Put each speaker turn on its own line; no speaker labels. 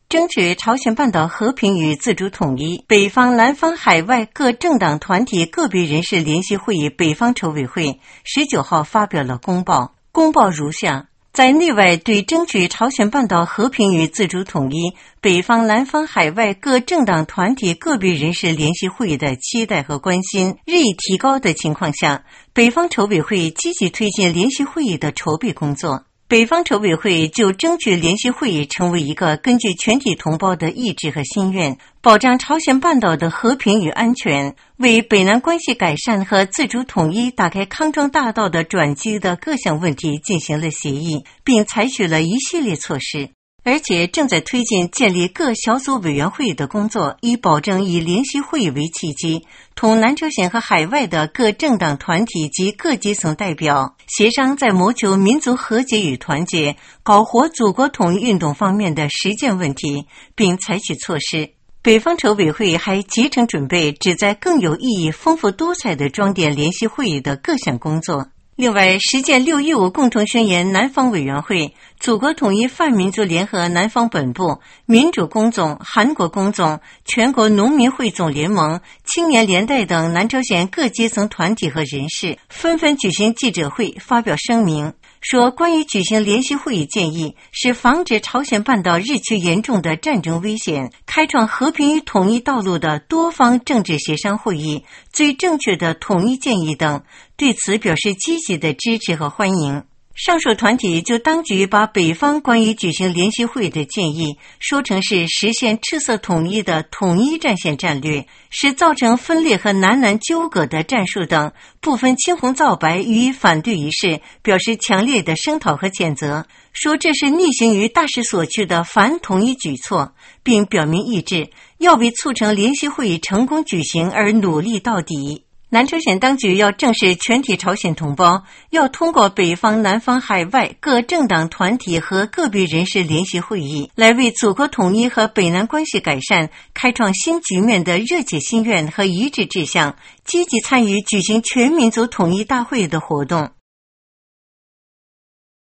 争取朝鲜半岛和平与自主统一，北方、南方、海外各政党团体个别人士联席会议北方筹委会19号发表了公报。公报如下：在内外对争取朝鲜半岛和平与自主统一，北方、南方、海外各政党团体个别人士联席会议的期待和关心日益提高的情况下，北方筹委会积极推进联席会议的筹备工作。北方筹委会就争取联席会议成为一个根据全体同胞的意志和心愿，保障朝鲜半岛的和平与安全，为北南关系改善和自主统一打开康庄大道的转机的各项问题进行了协议，并采取了一系列措施，而且正在推进建立各小组委员会的工作，以保证以联席会议为契机，同南朝鲜和海外的各政党团体及各阶层代表协商在谋求民族和解与团结、搞活祖国统一运动方面的实践问题，并采取措施。北方筹委会还竭诚准备旨在更有意义、丰富多彩地装点联席会议的各项工作。另外，实践615共同宣言南方委员会、祖国统一泛民族联合南方本部、民主工总、韩国工总、全国农民会总联盟、青年联代等南朝鲜各阶层团体和人士纷纷举行记者会，发表声明，说关于举行联席会议建议是防止朝鲜半岛日趋严重的战争危险、开创和平与统一道路的多方政治协商会议、最正确的统一建议等，对此表示积极的支持和欢迎。上述团体就当局把北方关于举行联席会的建议说成是实现赤色统一的统一战线战略，是造成分裂和南南纠葛的战术等，不分青红皂白予以反对一事，表示强烈的声讨和谴责，说这是逆行于大势所趋的反统一举措，并表明意志，要为促成联席会议成功举行而努力到底。南朝鲜当局要正视全体朝鲜同胞，要通过北方、南方、海外各政党团体和个别人士联席会议，来为祖国统一和北南关系改善开创新局面的热切心愿和一致志向，积极参与举行全民族统一大会的活动。